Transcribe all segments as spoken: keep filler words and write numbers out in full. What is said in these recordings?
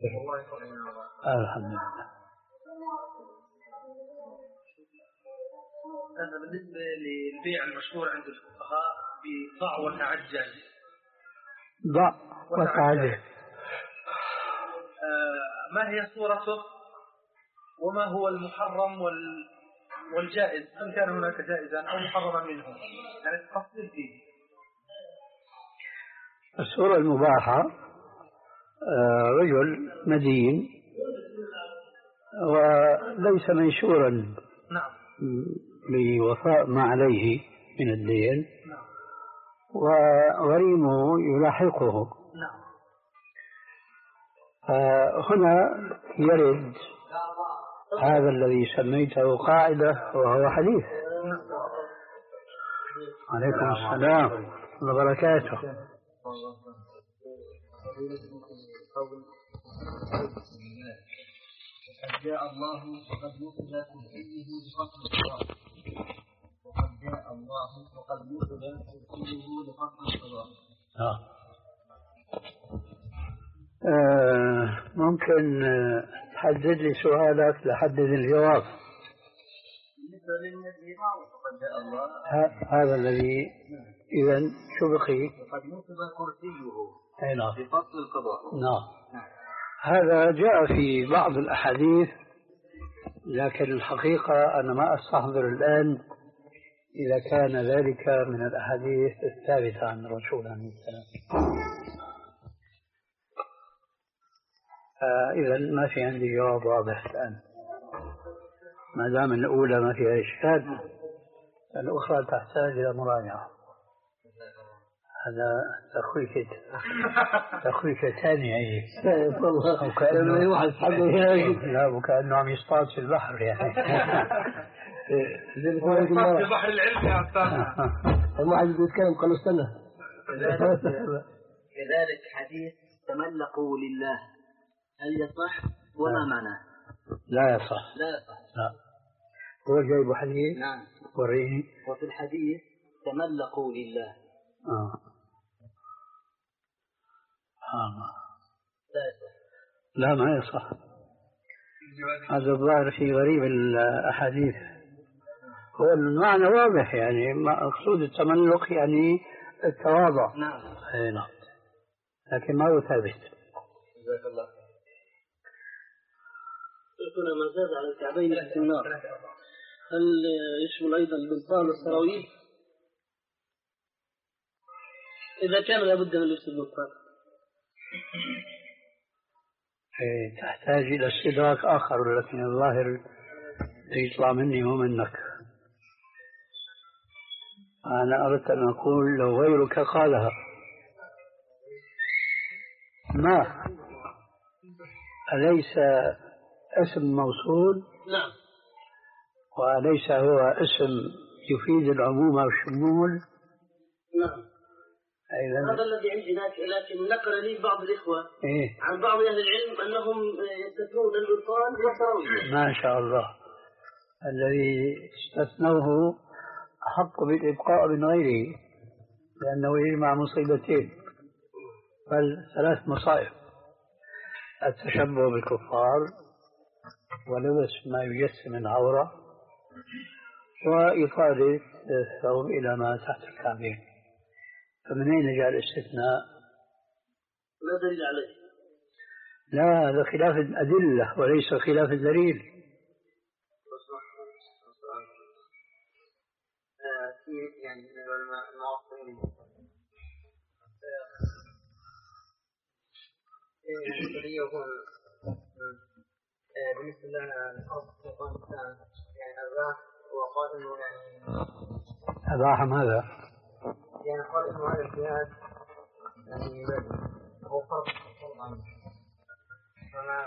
الحمد لله. هذا بالنسبة للبيع المشهور عند الفقهاء بضع وتعجل. ضع وتعجل. آه ما هي صورته وما هو المحرم وال والجائز؟ هل كان هناك جائزا أو محرما منه؟ يعني التفصيل فيه. الصورة المباحة رجل مدين وليس منشورا نعم لوفاء ما عليه من الدين، نعم، وغريمه يلاحقه. نعم. هنا يرد هذا الذي سميته قاعدة وهو حديث. عليكم السلام ورحمة الله وبركاته. وقد جاء الله وقد نقل كرسيه لفصل الصراط. وقد جاء الله وقد نقل كرسيه لفصل الصراط. آه ممكن تحدد لي سؤالك لحدد الجواب. بالنسبة للنبي وقد جاء الله هذا الذي إذا شو بقي؟ وقد نقل كرسيه نعم لفصل القضاء. نعم. هذا جاء في بعض الأحاديث، لكن الحقيقة أنا ما أستحضر الآن إذا كان ذلك من الأحاديث الثابتة عن الرسول عليه السلام. آه إذا ما في عندي جواب واضح الآن، ما دام الأولى ما فيها إشكال، الأخرى تحتاج إلى مراجعة. هذا تخويف تخويف ثاني أي والله، وكأنه واحد لا وكأنه عم يصطاد في البحر يعني. يصطاد في بحر العلم يا أستاذ. الواحد يتكلم قالوا استنى. كذلك حديث تملقوا لله، هل يصح وما معناه؟ لا يصح. لا يصح. لا. هو جايب حديث. نعم. وريني. وفي الحديث تملقوا لله. آه. آه. لا يصح. لا ما يصح. هذا الظاهر في غريب الأحاديث. هو المعنى واضح، يعني مقصود التملق يعني التواضع. نعم. أي نعم. لكن ما هو ثابت. جزاك الله خير. شيخنا ما زاد على الكعبين في النار، هل يشمل أيضا البلطان والسراويل؟ إذا كان لابد من لبس البلطان. تحتاج إلى استدراك آخر، لكن الظاهر يطلع مني ومنك. أنا أردت أن أقول لو غيرك قالها. ما أليس اسم موصول؟ نعم. وأليس هو اسم يفيد العموم والشمول؟ نعم. هذا الذي عندي، لكن نقل لي بعض الإخوة إيه؟ عن بعض أهل العلم أنهم يستثنون البلطان والسراويل. ما شاء الله، الذي استثنوه أحق بالإبقاء من غيره، لأنه يجمع مصيبتين، بل ثلاث مصائب: التشبه بالكفار، ولبس ما يجسم العورة، وإطالة الثوب إلى ما تحت الكعبين. فمن أين جاء الاستثناء؟ لا دليل عليه. لا، هذا خلاف الأدلة وليس خلاف الدليل. يعني من العلماء المعاصرين بالنسبة لنا الأصل في الإنسان يعني أباح وقال إنه يعني أباح ماذا؟ يعني قال إنه هذا الجهاد يعني هو فرض طبعا، فما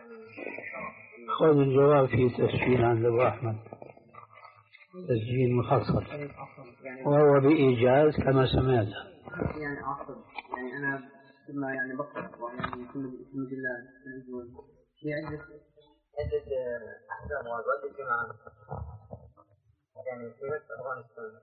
خذ الجواب في تسجيل عند أبو أحمد، تسجيل مفصل وهو بإيجاز كما سمعت. يعني أصل يعني أنا ثم يعني بقرأ ويعني في مجلات في عدة عدة أحزاب وعدة جماعات يعني في مصر أفغانستان.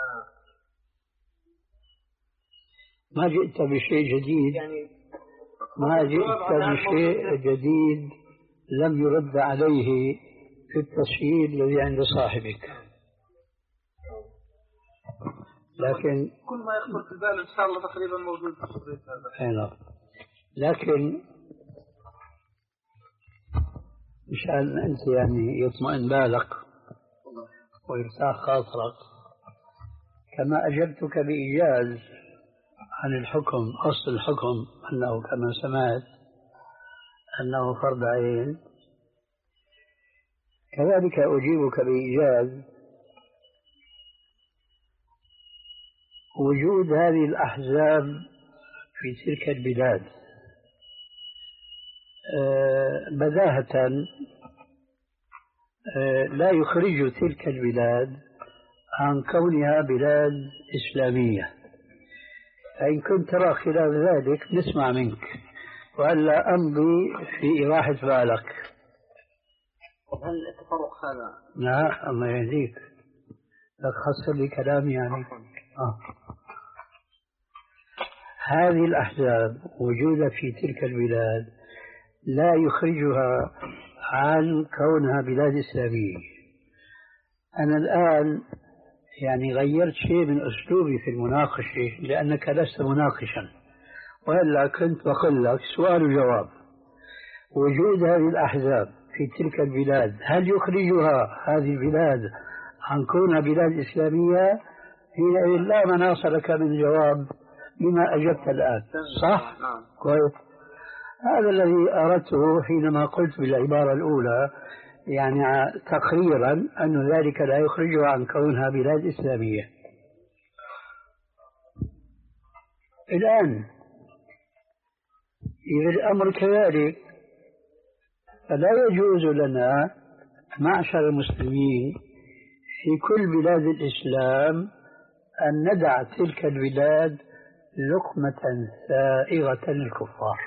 ما جئت بشيء جديد، يعني ما جئت بشيء جديد لم يرد عليه في التصوير الذي عند صاحبك، لكن كل ما يخطر في البال إن شاء الله تقريبا موجود في الشريط هذا. لكن مشان أنت يعني يطمئن بالك ويرتاح خاطرك، كما أجبتك بإيجاز عن الحكم، أصل الحكم أنه كما سمعت أنه فرض عين، كذلك أجيبك بإيجاز وجود هذه الأحزاب في تلك البلاد بداهة لا يخرج تلك البلاد عن كونها بلاد إسلامية. فإن كنت ترى خلاف ذلك نسمع منك، وألا أمضي في إراحة بالك. هل التفرق هذا؟ لا الله يهديك، لك خسر لي كلامي يعني. آه. هذه الأحزاب وجودها في تلك البلاد لا يخرجها عن كونها بلاد إسلامية. أنا الآن يعني غيرت شيء من أسلوبي في المناقشة لأنك لست مناقشا، وإلا كنت بقول لك سؤال وجواب. وجود هذه الأحزاب في تلك البلاد هل يخرجها هذه البلاد عن كونها بلاد إسلامية؟ هي لا مناص لك من جواب بما أجبت الآن، صح؟ كويس. هذا الذي أردته حينما قلت بالعبارة الأولى، يعني تقريرا أن ذلك لا يخرجها عن كونها بلاد إسلامية. الآن إذا الأمر كذلك فلا يجوز لنا معشر المسلمين في كل بلاد الإسلام أن ندع تلك البلاد لقمة سائغة للكفار.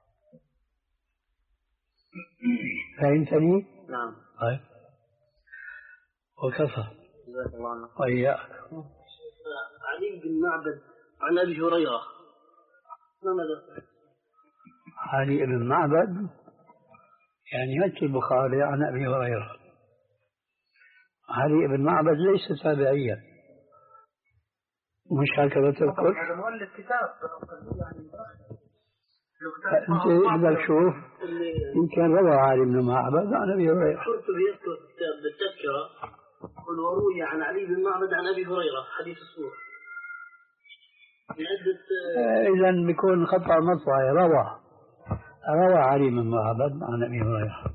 فهمتني؟ نعم. طيب وكفى. جزاك الله عنك. وإياك. علي بن معبد عن أبي هريرة، ما ماذا؟ علي بن معبد يعني يأتي البخاري عن أبي هريرة. علي بن معبد ليس تابعيا، مش هكذا تذكر؟ هذا مؤلف كتاب يعني. أنت بدك شوف يمكن روى علي بن معبد عن أبي هريرة. القرطبي يذكر بالتذكرة قل وروي عن علي بن معبد عن أبي هريرة حديث الصور. إذا بيكون خطأ مطبعي. روى روى علي بن معبد عن أبي هريرة.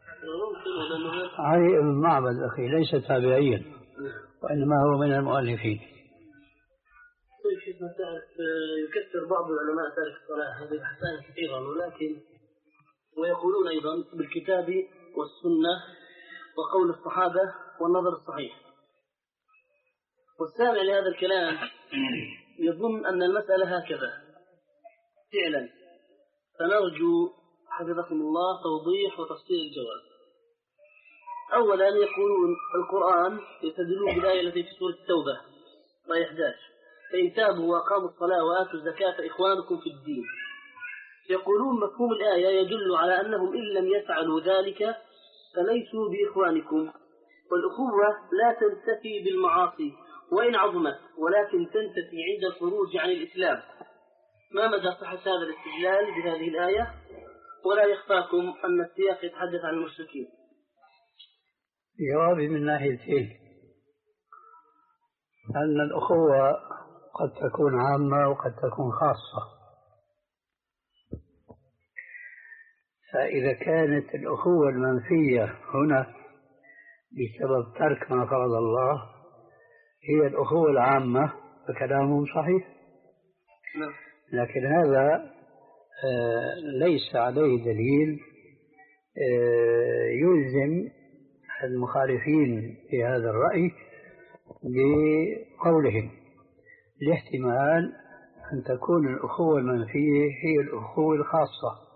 علي بن معبد أخي ليس تابعيا، وإنما هو من المؤلفين. طيب شيخنا تعرف يكثر بعض العلماء تارك الصلاة، هذه الأحسان كثيرا، ولكن ويقولون أيضا بالكتاب والسنة وقول الصحابة والنظر الصحيح. والسامع لهذا الكلام يظن أن المسألة هكذا فعلا، فنرجو حفظكم الله توضيح وتفصيل الجواب. أولا يقولون القرآن يستدلون بالآية التي في سورة التوبة آية إحدى عشر فإن تابوا وأقاموا الصلاة وآتوا الزكاة فإخوانكم في الدين. يقولون مفهوم الآية يدل على أنهم إن لم يفعلوا ذلك فليسوا بإخوانكم، والأخوة لا تنتفي بالمعاصي وإن عظمت، ولكن تنتفي عند الخروج عن الإسلام. ما مدى صحة هذا الاستدلال بهذه الآية؟ ولا يخفاكم أن السياق يتحدث عن المشركين. جوابي من ناحيتين، أن الأخوة قد تكون عامة وقد تكون خاصة. فإذا كانت الأخوة المنفية هنا بسبب ترك ما فرض الله هي الأخوة العامة فكلامهم صحيح، لكن هذا ليس عليه دليل يلزم المخالفين في هذا الرأي بقولهم، لاحتمال أن تكون الأخوة المنفية هي الأخوة الخاصة،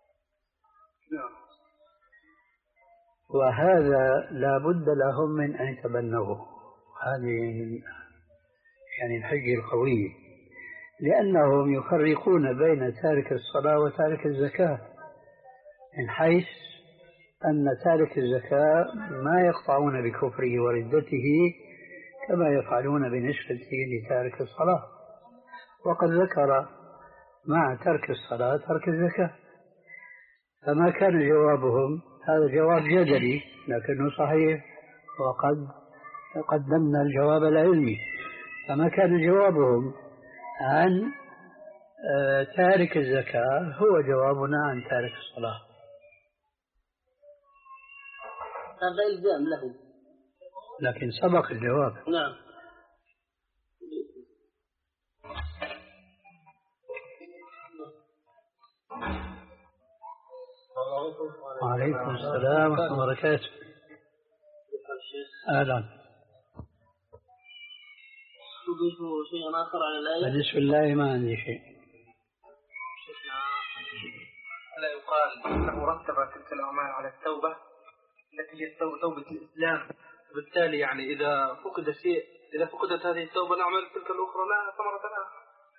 وهذا لا بد لهم من أن يتبنوه. هذه يعني الحجة القوية، لأنهم يفرقون بين تارك الصلاة وتارك الزكاة، من حيث أن تارك الزكاة ما يقطعون بكفره وردته كما يفعلون بالنسبة لتارك الصلاة، وقد ذكر مع ترك الصلاة ترك الزكاة، فما كان جوابهم هذا جواب جدلي لكنه صحيح، وقد قدمنا الجواب العلمي. فما كان جوابهم عن تارك الزكاة هو جوابنا عن تارك الصلاة. هذا إلزام له، لكن سبق الجواب. نعم. وعليكم السلام ورحمة الله وبركاته. أهلا. تضيف شيئا آخر على الآية؟ بالنسبة لله ما عندي شيء. ألا يقال أنه رتب تلك الأعمال على التوبة التي هي توبة الإسلام، وبالتالي يعني إذا فقد شيء، إذا فقدت هذه التوبة نعمل تلك الأخرى لا ثمرة لها.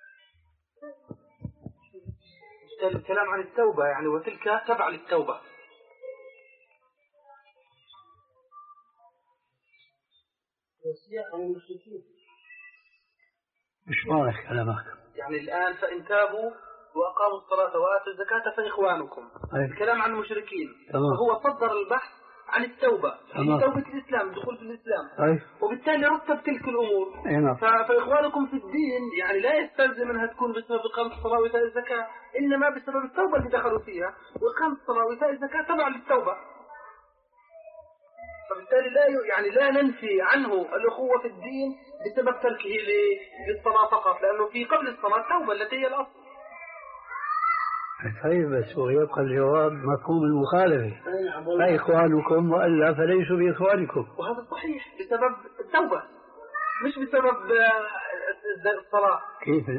الكلام عن التوبة يعني وتلك تبع للتوبة. مش واضح كلامك. يعني الآن فإن تابوا وأقاموا الصلاة وآتوا الزكاة فإخوانكم. الكلام عن المشركين. فهو صدر البحث عن التوبة، عن توبة الإسلام، الدخول في الإسلام. أي. وبالتالي رتب تلك الأمور. فإخوانكم في الدين يعني لا يستلزم أنها تكون بسبب إقامة الصلاة وإيتاء الزكاة، إنما بسبب التوبة اللي دخلوا فيها، وإقامة الصلاة وإيتاء الزكاة تبع للتوبة. فبالتالي لا يعني لا ننفي عنه الأخوة في الدين بسبب تركه للصلاة فقط، لأنه في قبل الصلاة توبة التي هي الأصل. طيب بس ويبقى الجواب مفهوم المخالفة، فإخوانكم وإلا فليسوا بإخوانكم. وهذا صحيح بسبب التوبة مش بسبب الصلاة. كيف؟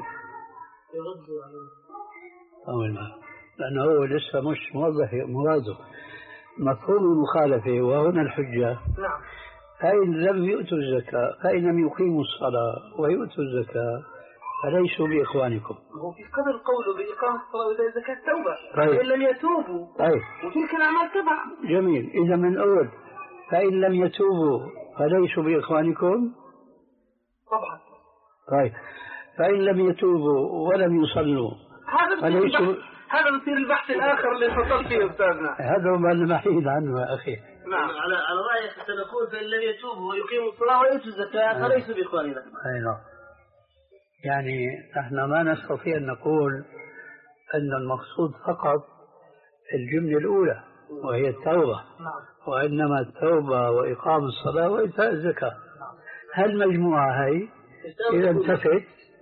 يردوا عليه. أول ما لأنه هو لسه مش موضح مراده مفهوم المخالفة، وهنا الحجة. نعم. فإن لم يؤتوا الزكاة، فإن لم يقيموا الصلاة ويؤتوا الزكاة فليسوا بإخوانكم. هو في قبل قوله بإقامة الصلاة وإيتاء الزكاة توبة. طيب. فإن لم يتوبوا. طيب. وتلك الأعمال تبع. جميل. إذا من أول فإن لم يتوبوا فليسوا بإخوانكم. طبعا. طيب. فإن لم يتوبوا ولم يصلوا هذا فليسوا. هذا بصير البحث الآخر اللي فصل فيه أستاذنا. هذا ما المحيد عنه يا أخي. نعم. على على رأيك سنقول فإن لم يتوبوا ويقيموا الصلاة ويؤتوا الزكاة فليسوا بإخواننا. أي نعم. يعني نحن ما نستطيع أن نقول أن المقصود فقط الجملة الأولى وهي التوبة، وإنما التوبة وإقام الصلاة وإيتاء الزكاة. هالمجموعة هاي إذا انتفت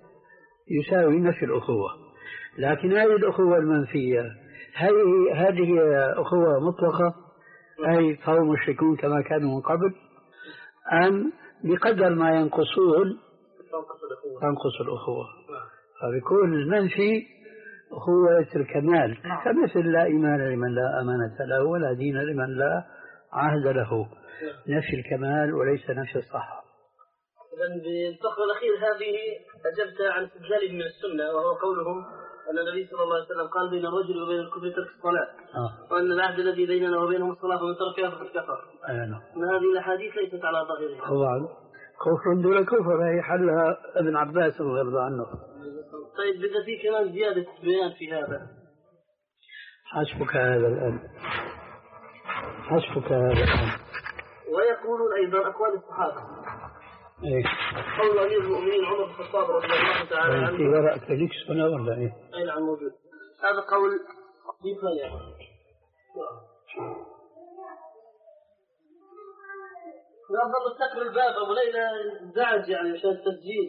يساوي نفي الأخوة، لكن هذه الأخوة المنفية هذه هذه أخوة مطلقة، أي فهم مشركون كما كانوا من قبل، أم بقدر ما ينقصون تنقص الأخوة، فبيكون المنفي أخوة الكمال، كمثل لا إيمان لمن لا أمانة له ولا دين لمن لا عهد له، نفي الكمال وليس نفي الصحة. إذن بالفقرة الأخير هذه أجبت عن استدلال من السنة، وهو قولهم أن النبي صلى الله عليه وسلم قال بين الرجل وبين الكفر ترك الصلاة، آه. وأن العهد الذي بيننا وبينهم الصلاة فمن تركها فقد كفر. أنا. أن هذه الأحاديث ليست على ظاهرها. طبعا كفر دون كفر، هي حلها ابن عباس رضي الله عنه. طيب بدأ في كمان زيادة بيان في هذا. حسبك هذا الآن، حسبك هذا الآن. ويقولون أيضا أقوال الصحابة. إيه. قول أمير المؤمنين عمر بن الخطاب رضي الله تعالى عنه. في ورقة لك سنة ولا إيه؟ أي نعم موجود. هذا قول في فلان. لا ظل تكر الباب أبو ليلى زعج يعني عشان التسجيل.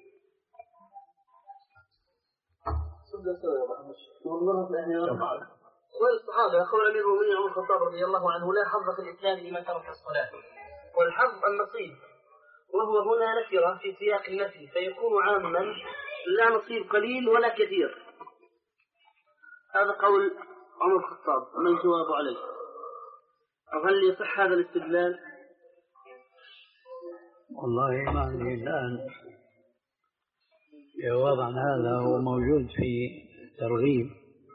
قول الصحابة قول أمير المؤمنين عمر بن الخطاب رضي الله عنه لا حظ في الإسلام لمن ترك الصلاة، والحظ النصيب، وهو هنا نكرة في سياق النفي فيكون عاما لا نصيب قليل ولا كثير. هذا قول عمر بن الخطاب، ما الجواب عليه؟ هل يصح هذا الاستدلال؟ والله ما عندي الآن جواب عن هذا هو موجود في ترغيب،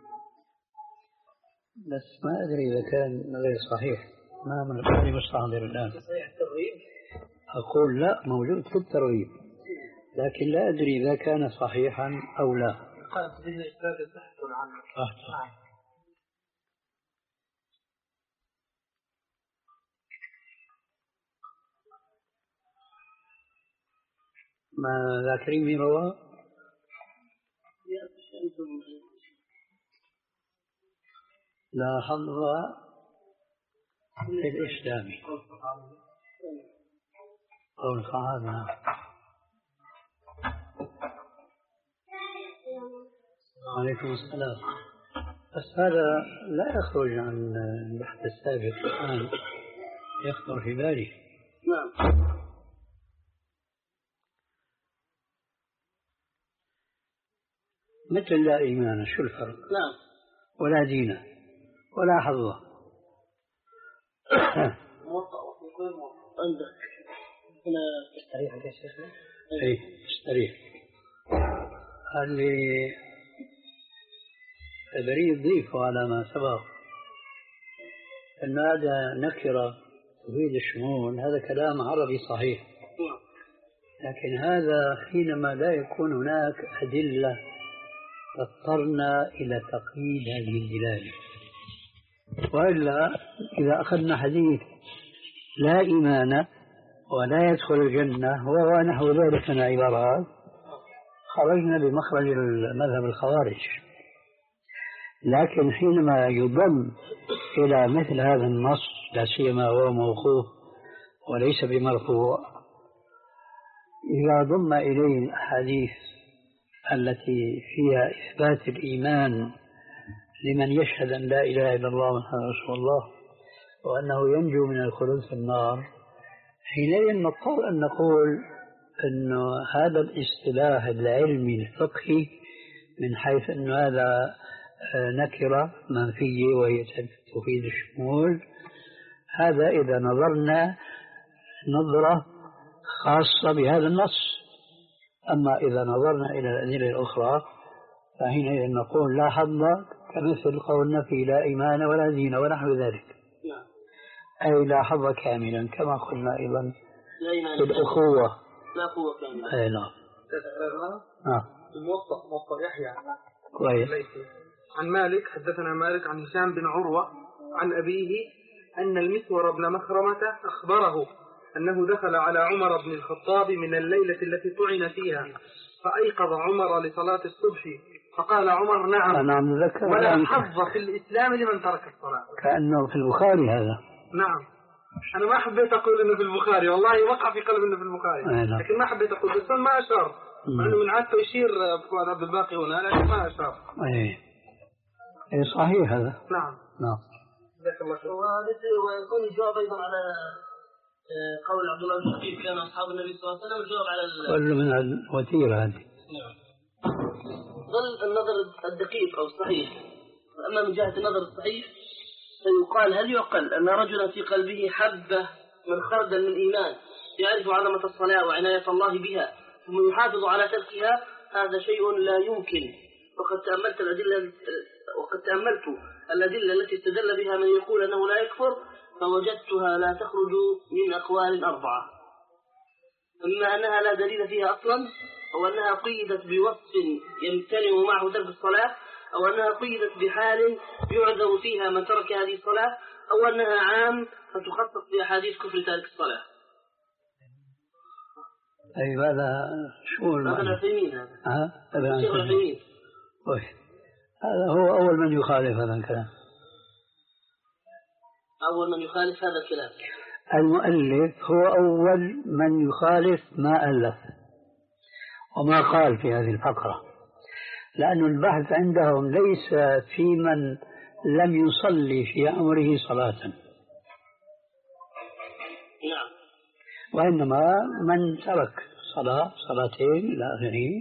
بس ما أدري إذا كان غير صحيح، ما من الآن مستحضر الآن. صحيح الترغيب؟ أقول لا، موجود في الترغيب، لكن لا أدري إذا كان صحيحا أو لا. قال تريد إشتراك البحث عنه. أحسن. ما ذاكرين مين رواه؟ لا حظ في الإسلام قول الصحابة. عليكم السلام. بس هذا لا يخرج عن البحث السابق الآن يخطر في بالي. نعم. مثل لا إيمان، شو الفرق؟ نعم. ولا دين ولا حظ. موطأ وغير موطأ عندك هنا تستريح يا شيخنا؟ اي تستريح. اللي بريد يضيفه على ما سبق أن هذا نكرة تفيد الشمول، هذا كلام عربي صحيح، لكن هذا حينما لا يكون هناك أدلة اضطرنا إلى تقييد هذه الدلالة. وإلا إذا أخذنا حديث لا إيمان ولا يدخل الجنة ونحو ذلك من العبارات خرجنا بمخرج المذهب الخوارج. لكن حينما يضم إلى مثل هذا النص، لا سيما هو موقوف وليس بمرفوع، إذا ضم إليه الأحاديث التي فيها إثبات الإيمان لمن يشهد أن لا إله إلا الله محمد رسول الله وأنه ينجو من الخلود في النار، حينئذ نضطر أن نقول أن هذا الاصطلاح العلمي الفقهي من حيث أن هذا نكرة منفية وهي تفيد الشمول، هذا إذا نظرنا نظرة خاصة بهذا النص. أما إذا نظرنا إلى الأدلة الأخرى فحينئذ نقول لا حظ، كمثل قولنا في لا إيمان ولا دين ونحو ذلك، أي لا حظ كاملا، كما قلنا أيضا في الأخوة لا قوة كاملة. أي نعم. آه. الموطأ موطأ يحيى كويس. عن مالك، حدثنا مالك عن هشام بن عروة عن أبيه أن المسور بن مخرمة أخبره أنه دخل على عمر بن الخطاب من الليلة التي طعن فيها، فأيقظ عمر لصلاة الصبح، فقال عمر نعم نعم ذكر ولا حظ في الإسلام لمن ترك الصلاة. كأنه في البخاري هذا. نعم. أنا ما حبيت أقول إنه في البخاري، والله وقع في قلب إنه في البخاري، لكن ما حبيت أقول، بس ما أشار، مع إنه من عادته يشير فؤاد عبد الباقي هنا، لكن ما أشار. أي أي صحيح هذا. نعم. نعم. جزاك الله خير. ويكون الجواب أيضا على قول عبد الله بن شقيق كان أصحاب النبي صلى الله عليه وسلم، الجواب على كل من الوتيرة هذه. نعم. ظل النظر الدقيق أو الصحيح. أما من جهة النظر الصحيح فيقال هل يعقل أن رجلا في قلبه حبة من خردل من إيمان يعرف عظمة الصلاة وعناية الله بها ثم يحافظ على تركها؟ هذا شيء لا يمكن. وقد تأملت الأدلة وقد تأملت الأدلة التي استدل بها من يقول أنه لا يكفر، فوجدتها لا تخرج من أقوال أربعة: إما أنها لا دليل فيها أصلا، أو أنها قيدت بوصف يمتنع معه ترك الصلاة، أو أنها قيدت بحال يعذر فيها من ترك هذه الصلاة، أو أنها عام فتخصص بأحاديث كفر تارك الصلاة. أي هذا شو هذا العثيمين هذا. ها؟ الشيخ العثيمين. هذا هو أول من يخالف هذا الكلام. أول من يخالف هذا الكلام. المؤلف هو أول من يخالف ما ألف وما قال في هذه الفقرة، لأن البحث عندهم ليس في من لم يصلي في عمره صلاة، نعم، وإنما من ترك صلاة صلاتين إلى آخره،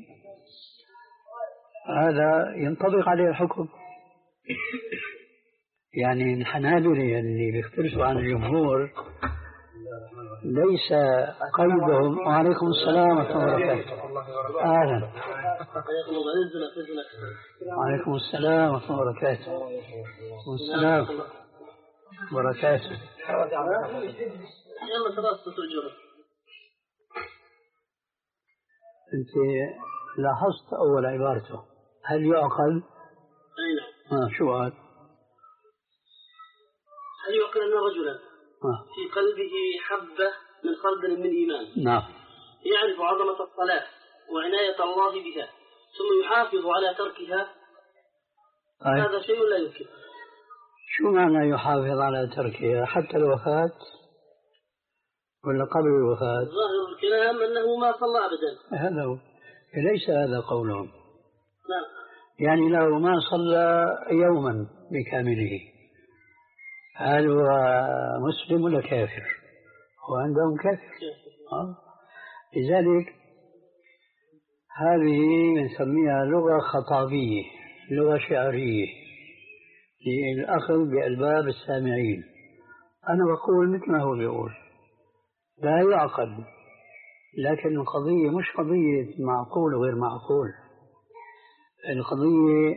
هذا ينطبق عليه الحكم. يعني الحنابلة اللي بيختلفوا عن الجمهور ليس قيدهم. وعليكم السلام ورحمة الله وبركاته. أهلا. وعليكم السلام ورحمة الله وبركاته. والسلام وبركاته. يلا خلاص تتوجه. أنت لاحظت أول عبارته هل يعقل؟ أي نعم. آه شو قال؟ هل يعقل أن رجلا آه. في قلبه حبة من خردل من إيمان نعم يعرف عظمة الصلاة وعناية الله بها ثم يحافظ على تركها؟ أي. هذا شيء لا يمكن. شو معنى يحافظ على تركها حتى الوفاة ولا قبل الوفاة؟ ظاهر الكلام أنه ما صلى أبدا. هذا هو، ليس هذا قولهم. نعم. يعني لو ما صلى يوما بكامله هل هو مسلم ولا كافر؟ هو عندهم كافر. آه. لذلك هذه نسميها لغة خطابية، لغة شعرية للأخذ بألباب السامعين. أنا بقول مثل ما هو بيقول لا يعقل، لكن القضية مش قضية معقول وغير معقول. القضية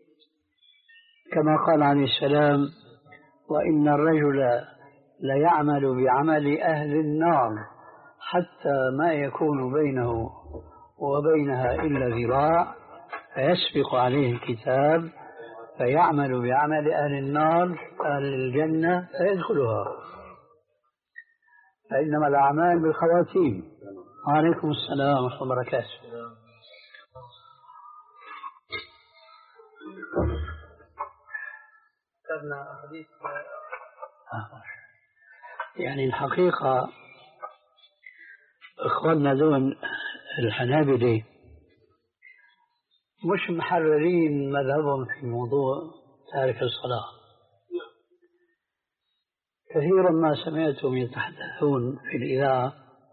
كما قال عليه السلام وإن الرجل ليعمل بعمل أهل النار حتى ما يكون بينه وبينها إلا ذراع فيسبق عليه الكتاب فيعمل بعمل أهل النار أهل الجنة فيدخلها، فإنما الأعمال بالخواتيم. وعليكم السلام ورحمة الله وبركاته. يعني الحقيقة إخواننا دون الحنابلة مش محررين مذهبهم في موضوع تارك الصلاة. كثيرا ما سمعتهم يتحدثون في الإذاعة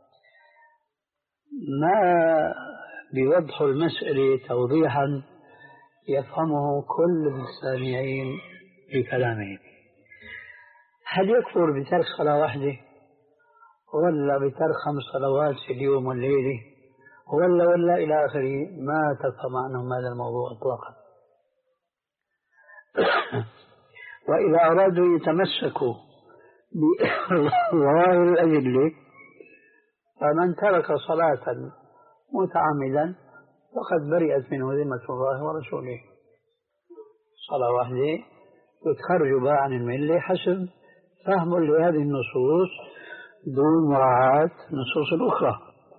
ما بيوضحوا المسألة توضيحا يفهمه كل السامعين بكلامهم. هل يكفر بترك صلاة واحدة ولا بترك خمس صلوات في اليوم والليلة ولا ولا إلى آخره؟ ما تفهم عنهم هذا الموضوع إطلاقا. وإذا أرادوا يتمسكوا بظواهر الأدلة فمن ترك صلاة متعمدا فقد برئت منه ذمة الله ورسوله. صلاة واحدة يتخرج بها عن الملة حسب فهم لهذه النصوص دون مراعاة النصوص الأخرى.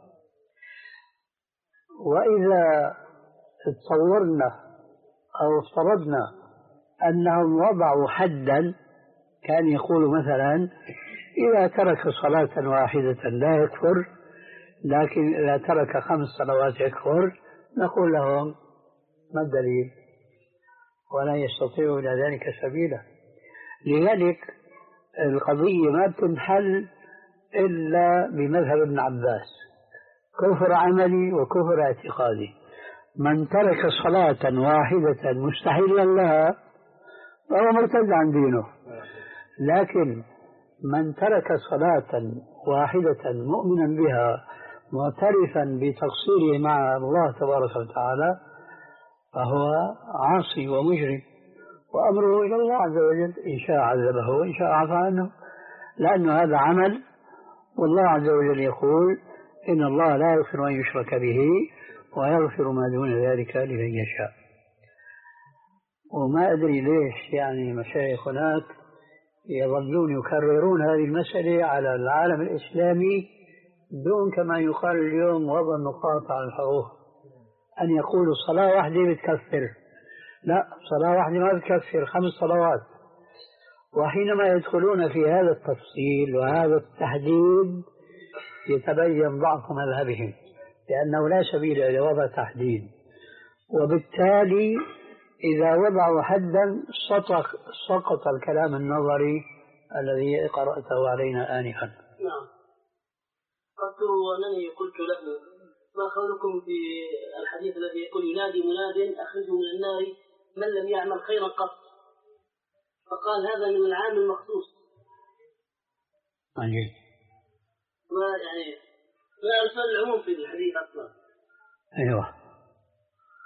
وإذا تصورنا أو افترضنا أنهم وضعوا حدا كان يقول مثلا إذا ترك صلاة واحدة لا يكفر لكن إذا ترك خمس صلوات يكفر، نقول لهم ما الدليل؟ ولا يستطيع إلى ذلك سبيلا. لذلك القضية ما بتنحل إلا بمذهب ابن عباس، كفر عملي وكفر اعتقادي. من ترك صلاة واحدة مستحيلا لها فهو مرتد عن دينه، لكن من ترك صلاة واحدة مؤمنا بها معترفا بتقصيره مع الله تبارك وتعالى فهو عاصي ومجرم، وأمره إلى الله عز وجل، إن شاء عذبه وإن شاء عفى عنه، لأن هذا عمل، والله عز وجل يقول إن الله لا يغفر أن يشرك به ويغفر ما دون ذلك لمن يشاء. وما أدري ليش يعني مشايخ هناك يظلون يكررون هذه المسألة على العالم الإسلامي دون كما يقال اليوم وضع النقاط على الحروف، أن يقولوا صلاة واحدة بتكفر. لا، صلاة واحدة ما بتكفر، خمس صلوات. وحينما يدخلون في هذا التفصيل وهذا التحديد يتبين ضعف مذهبهم، لأنه لا سبيل إلى وضع تحديد، وبالتالي إذا وضعوا حدا سقط سقط الكلام النظري الذي قرأته علينا آنفا. نعم. قلت أنني قلت له ما قولكم في الحديث الذي يقول ينادي مناد أخرجه من النار من لم يعمل خيرا قط، فقال هذا من العام المخصوص. عجيب. ما يعني ما ألفال العموم في الحديث أصلا. أيوه.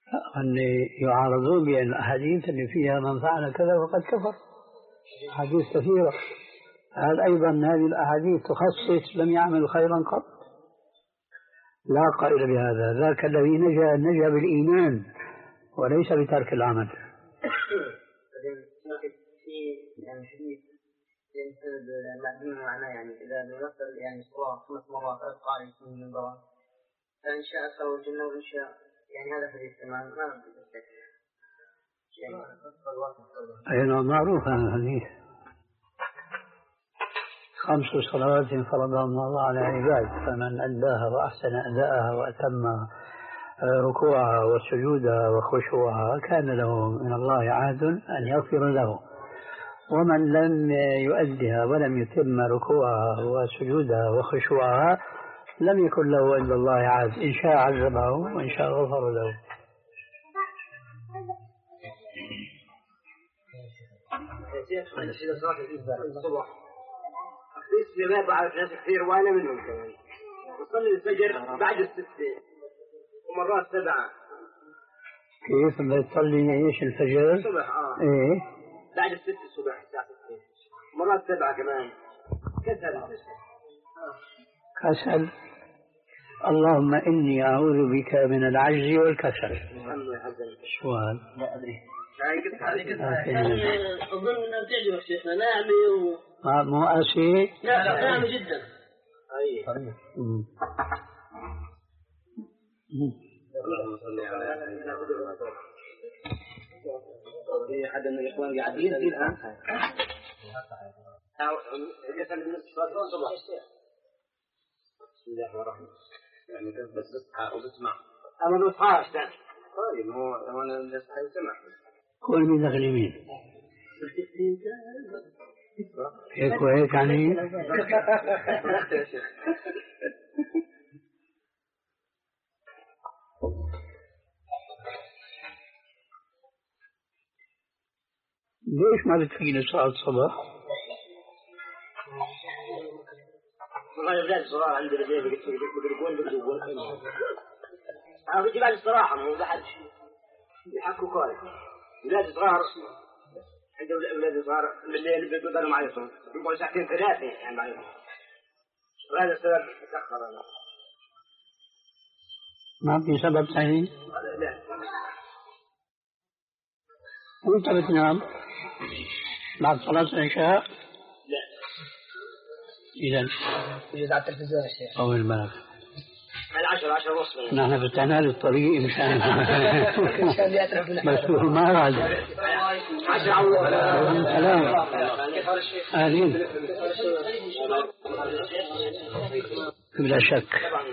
اللي يعارضون بأن الأحاديث اللي فيها من فعل كذا فقد كفر، أحاديث كثيرة. هل أيضا هذه الأحاديث تخصص لم يعمل خيرا قط؟ لا قائل بهذا، ذاك الذي نجا نجا بالإيمان وليس بترك العمل. يعني حديث معناه يعني إذا نمثل يعني صلاة خمس مرات قال يكون من ضرر، فإن شاء أكثر الجنة وإن شاء يعني هذا حديث تمام ما نقدر يعني. أيضا معروف هذا الحديث، خمس صلوات فرضهن الله على عباد، فمن أداها وأحسن أداءها وأتم ركوعها وسجودها وخشوعها كان له من الله عهد أن يغفر له، ومن لم يؤدها ولم يتم ركوعها وسجودها وخشوعها لم يكن له إلا الله عهد، إن شاء عذبه وإن شاء غفر له. أخذ ما بعرف ناس كثير وأنا منهم كمان، وصلي الفجر بعد الستة ومرات سبعة. كيف بتصلي ايش الفجر؟ الصبح اه ايه بعد الستة الصبح الساعة ستة مرات سبعة كمان. كسل كسل. اللهم إني أعوذ بك من العجز والكسل. سؤال لا أدري. أظن أنها بتعجبك شيخنا، ناعمة و مو آسي؟ لا لا ناعمة جدا. أي. في حد من الإخوان قاعدين الآن؟ أو يسأل من الصلاة الصبح. بسم الله الرحمن الرحيم. يعني بس تصحى وتسمع. أنا ما بصحاش ده. طيب هو هو أنا بصحى وسمع. كل من دخل يمين. هيك وهيك يعني. ليش ما بتفيني صلاة الصبح؟ والله أولاد صغار عندي بالليل بيقولون بيقولون بيقولون أنا بدي بعد الصراحة ما هو بعد يحكوا كويس. أولاد صغار عندي أولاد صغار بالليل بيقولوا معي صوت بيقولوا ساعتين ثلاثة يعني معي وهذا السبب تأخر أنا. ما في سبب ثاني؟ لا. وأنت بتنام بعد صلاة العشاء؟ لا. إذا يجد على التلفزيون الشيخ. أو الملك. العشرة عشرة ونصف. نحن فتحنا له الطريق مشان مشان يعترف بس هو ما راد. عشرة عوض. سلام. أهلين. بلا شك.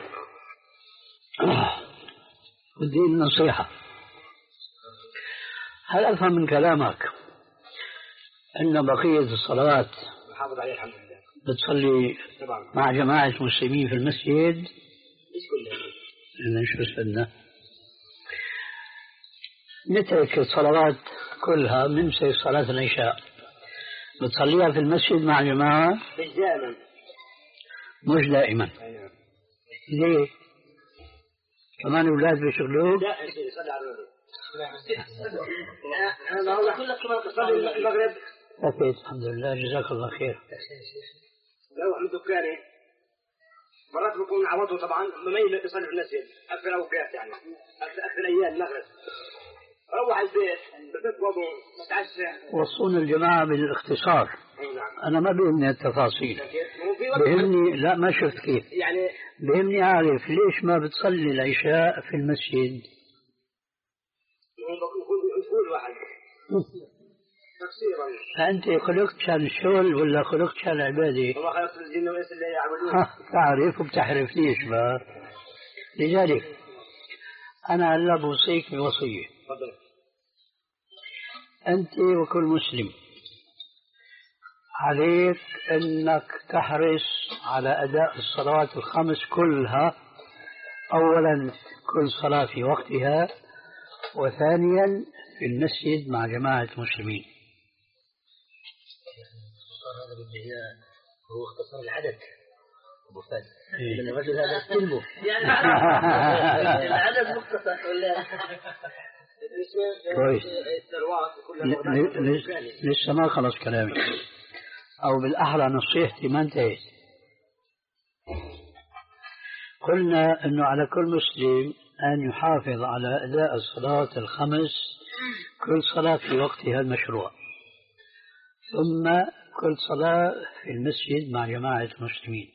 بدي النصيحة. هل أفهم من كلامك أن بقية الصلوات محافظ عليه الحمد لله بتصلي مع جماعة مسلمين في المسجد؟ إيش كله؟ إذن شو استفدنا؟ نترك الصلوات كلها نمسك صلاة العشاء بتصليها في المسجد مع جماعة؟ مش دائما. مش دائما. ليه؟ كمان أولاد بيشغلوك؟ لا يا سيدي صلي على النبي. أنا والله كلك كمان تصلي المغرب. أكيد الحمد لله جزاك الله خير. لو أحمد دكاني مرات بكون عوضه طبعا مميز يصلي في المسجد أكثر أوقات يعني أكثر أكثر أيام المغرب. روح البيت بتتوضوا متعشى. وصونا الجماعة بالاختصار. أنا ما بيهمني التفاصيل. بيهمني لا ما شفت كيف. يعني بيهمني أعرف ليش ما بتصلي العشاء في المسجد. يقول واحد تفسيرا. فأنت خلقت عشان الشغل ولا خلقت عشان العبادة؟ والله خلقت الجن والإنس اللي يعبدون. تعرف وبتحرف ليش بقى؟ لذلك أنا هلا بوصيك بوصية. تفضل. أنت وكل مسلم عليك أنك تحرص على أداء الصلوات الخمس كلها. أولا كل صلاة في وقتها، وثانيا في المسجد مع جماعة مسلمين. هذا بالله هو اختصار العدد أبو فهد من الرجل هذا استلمه يعني العدد مختصر ولا كويس. لسه ما خلص كلامي، أو بالأحرى نصيحتي ما انتهت. قلنا أنه على كل مسلم أن يحافظ على أداء الصلاة الخمس، كل صلاة في وقتها المشروع، ثم كل صلاة في المسجد مع جماعة المسلمين.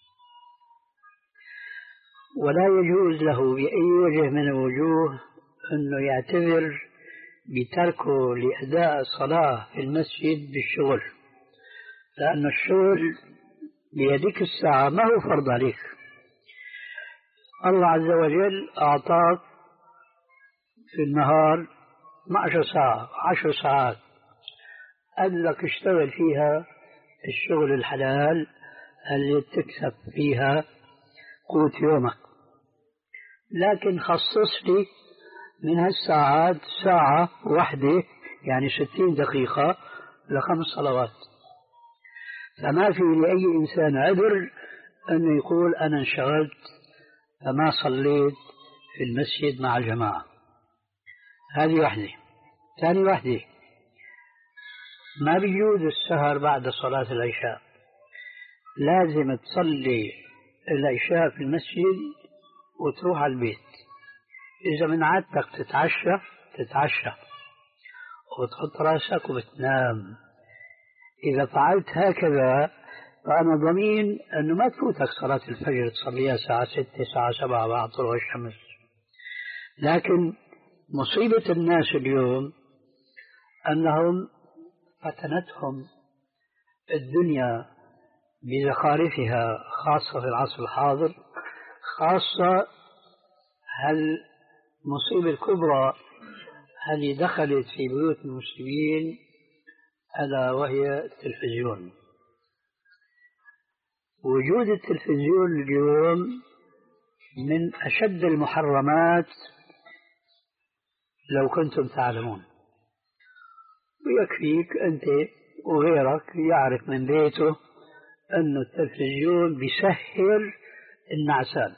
ولا يجوز له بأي وجه من الوجوه أنه يعتذر بتركه لأداء الصلاة في المسجد بالشغل، لأن الشغل بيدك الساعة ما هو فرض عليك. الله عز وجل أعطاك في النهار اثنتي عشرة ساعة، عشر ساعات، قال لك اشتغل فيها الشغل الحلال اللي تكسب فيها قوت يومك، لكن خصص لي من هالساعات ساعة واحدة يعني ستين دقيقة لخمس صلوات. فما في لأي إنسان عذر أنه يقول أنا انشغلت فما صليت في المسجد مع الجماعة. هذه واحدة. ثاني واحدة، ما بيجوز السهر بعد صلاة العشاء، لازم تصلي العشاء في المسجد وتروح على البيت. إذا من عادتك تتعشى تتعشى وتحط راسك وبتنام. إذا فعلت هكذا فأنا ضمين أنه ما تفوتك صلاة الفجر تصليها الساعة ستة الساعة سبعة بعد طلوع الشمس. لكن مصيبة الناس اليوم أنهم فتنتهم الدنيا بزخارفها، خاصة في العصر الحاضر، خاصة هالمصيبة الكبرى اللي دخلت في بيوت المسلمين ألا وهي التلفزيون. وجود التلفزيون اليوم من أشد المحرمات لو كنتم تعلمون. ويكفيك أنت وغيرك يعرف من بيته أن التلفزيون بيسهل النعسان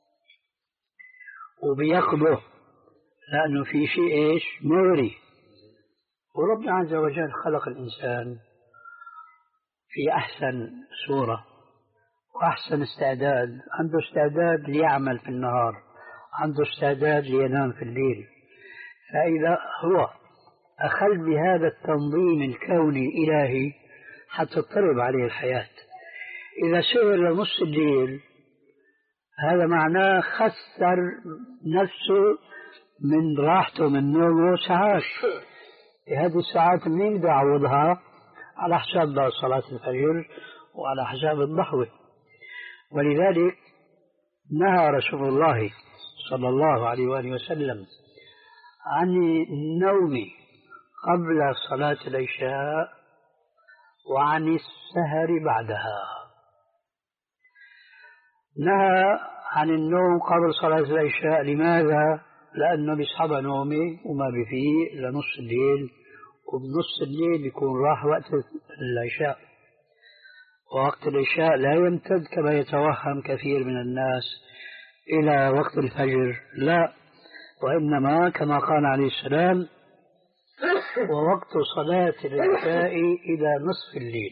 وبيقضه، لأنه في شيء إيش مغري. وربنا عز وجل خلق الإنسان في أحسن صورة وأحسن استعداد، عنده استعداد ليعمل في النهار، عنده استعداد لينام في الليل. فإذا هو أخل بهذا التنظيم الكوني الإلهي حتى تضطرب عليه الحياة، إذا سهر لنص الليل هذا معناه خسر نفسه من راحته من نومه ساعات. هذه الساعات منين بده يعوضها؟ على حساب صلاة الفجر وعلى حساب الضحوة. ولذلك نهى رسول الله صلى الله عليه وآله وسلم عن النوم قبل صلاة العشاء وعن السهر بعدها. نهى عن النوم قبل صلاة العشاء. لماذا؟ لأنه بيصحبها نومي وما بفيه لنص الليل، وبنص الليل بيكون راح وقت العشاء، ووقت العشاء لا يمتد كما يتوهم كثير من الناس إلى وقت الفجر، لا، وإنما كما قال عليه السلام ووقت صلاة العشاء إلى نصف الليل.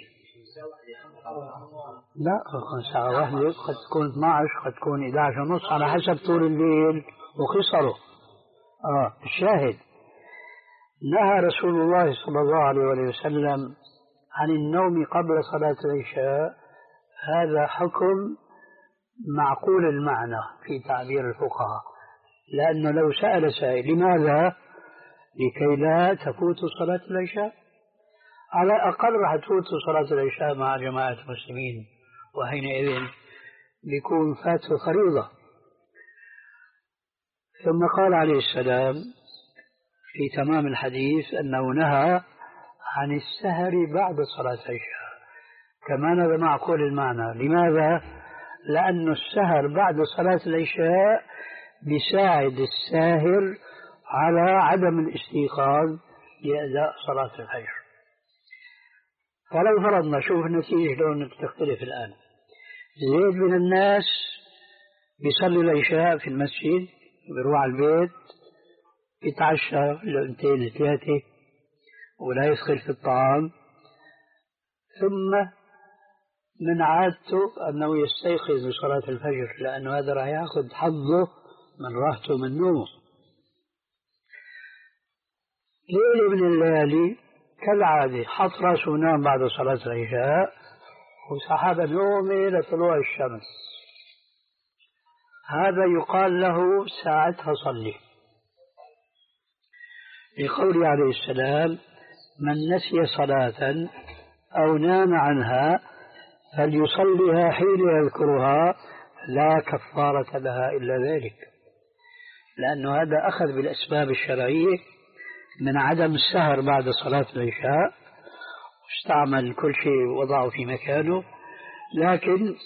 لا، ساعة واحدة قد تكون اثني عشر، قد تكون إحدى عشر ونص، على حسب طول الليل وقصره. آه الشاهد، نهى رسول الله صلى الله عليه وسلم عن النوم قبل صلاة العشاء. هذا حكم معقول المعنى في تعبير الفقهاء، لأنه لو سأل سائل لماذا؟ لكي لا تفوت صلاة العشاء. على الأقل راح تفوت صلاة العشاء مع جماعة المسلمين، وحينئذ بيكون فاته فريضة. ثم قال عليه السلام في تمام الحديث أنه نهى عن السهر بعد صلاة العشاء، كمان هذا معقول المعنى. لماذا؟ لأن السهر بعد صلاة العشاء بيساعد الساهر على عدم الاستيقاظ لأداء صلاة الفجر. فلو فرضنا، شوف النتيجة لو تختلف الآن، زيد من الناس بيصلي العشاء في المسجد، بيروح على البيت يتعشى لقمتين ثلاثة ولا يدخل في الطعام، ثم من عادته أنه يستيقظ لصلاة الفجر، لأنه هذا راح يأخذ حظه من راحته من نومه. ليلة من الليالي كالعادة حط راسه ونام بعد صلاة العشاء وسحب نومه لطلوع الشمس، هذا يقال له ساعتها صلي، لقوله عليه السلام: من نسي صلاة أو نام عنها فليصليها حين يذكرها لا كفارة لها إلا ذلك، لأنه هذا أخذ بالأسباب الشرعية من عدم السهر بعد صلاة العشاء، واستعمل كل شيء وضعه في مكانه، لكن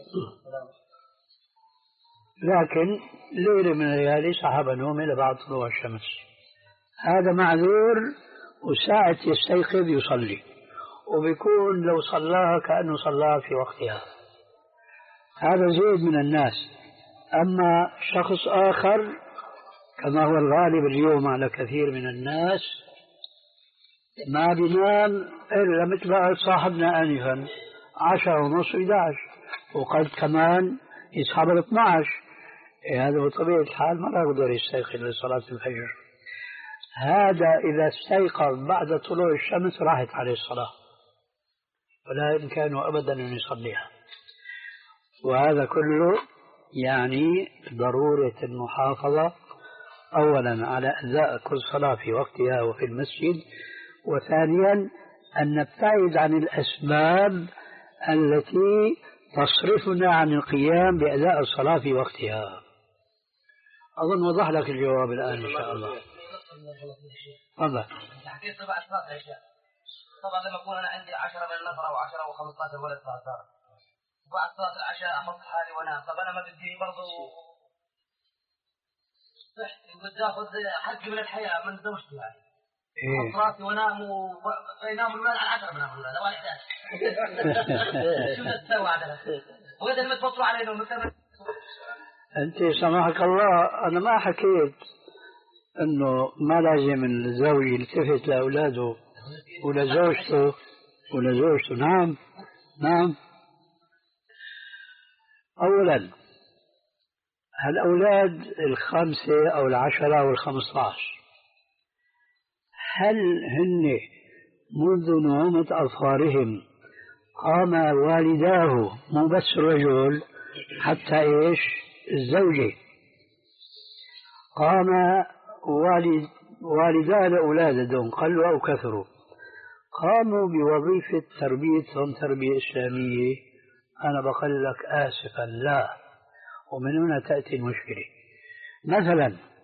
لكن ليلة من الليالي سحب نومه لبعد طلوع الشمس، هذا معذور، وساعة يستيقظ يصلي، وبيكون لو صلاها كأنه صلاها في وقتها. هذا زيد من الناس. أما شخص آخر كما هو الغالب اليوم على كثير من الناس ما بينام إلا مثل صاحبنا آنفا عشرة ونص إحدى عشر، وقد كمان يسحب الاثنى عشر، إيه هذا بطبيعة الحال ما يقدر يستيقظ لصلاة الفجر. هذا إذا استيقظ بعد طلوع الشمس راحت عليه الصلاة ولا يمكنه أبدا أن يصليها. وهذا كله يعني ضرورة المحافظة أولا على أداء كل صلاة في وقتها وفي المسجد، وثانيا أن نبتعد عن الأسباب التي تصرفنا عن القيام بأداء الصلاة في وقتها. أظن وضح لك الجواب الآن إن شاء الله. تفضل. حكيت سبع صلاة العشاء، طبعا لما أكون أنا عندي عشرة من النفر أو عشرة أو خمسة عشر ولد صار، وبعد صلاة العشاء أحط حالي وأنام، طب أنا ما بدي برضو بدي آخذ حقي من الحياة من زوجتي يعني. أحط راسي وأنام وينام الولاد على عشرة من الولاد أو على إحدى عشر. شو بدي تسوي هذا؟ وإذا ما تبطلوا علينا ومثلا. أنت سمحك الله أنا ما حكيت أنه ما لازم الزوج يلتفت لأولاده ولزوجته ولزوجته. نعم نعم. أولا هالأولاد الخمسة أو العشرة أو الخمسة عشر هل هن منذ نعومة أظفارهم قام والداه مو بس الرجل حتى إيش الزوجة قام والد والدا لأولادهم قلوا أو كثروا قاموا بوظيفة تربيتهم تربية إسلامية، أنا بقول لك آسفا لا، ومن هنا تأتي المشكلة. مثلا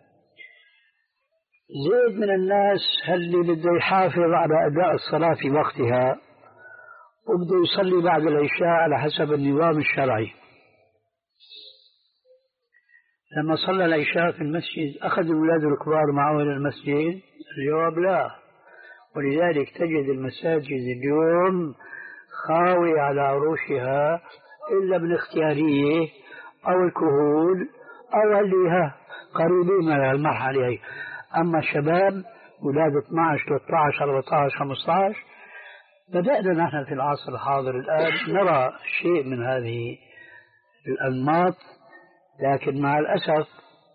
زيد من الناس اللي بده يحافظ على أداء الصلاة في وقتها وبده يصلي بعد العشاء على حسب النظام الشرعي. لما صلى العشاء في المسجد أخذ الأولاد الكبار معه إلى المسجد؟ الجواب لا. ولذلك تجد المساجد اليوم خاوية على عروشها إلا من اختيارية أو الكهول أو اللي قريبين من المرحلة هي. أما الشباب أولاد اثني عشر ثلاثة عشر أربعة عشر خمسة عشر بدأنا نحن في العصر الحاضر الآن نرى شيء من هذه الأنماط، لكن مع الأسف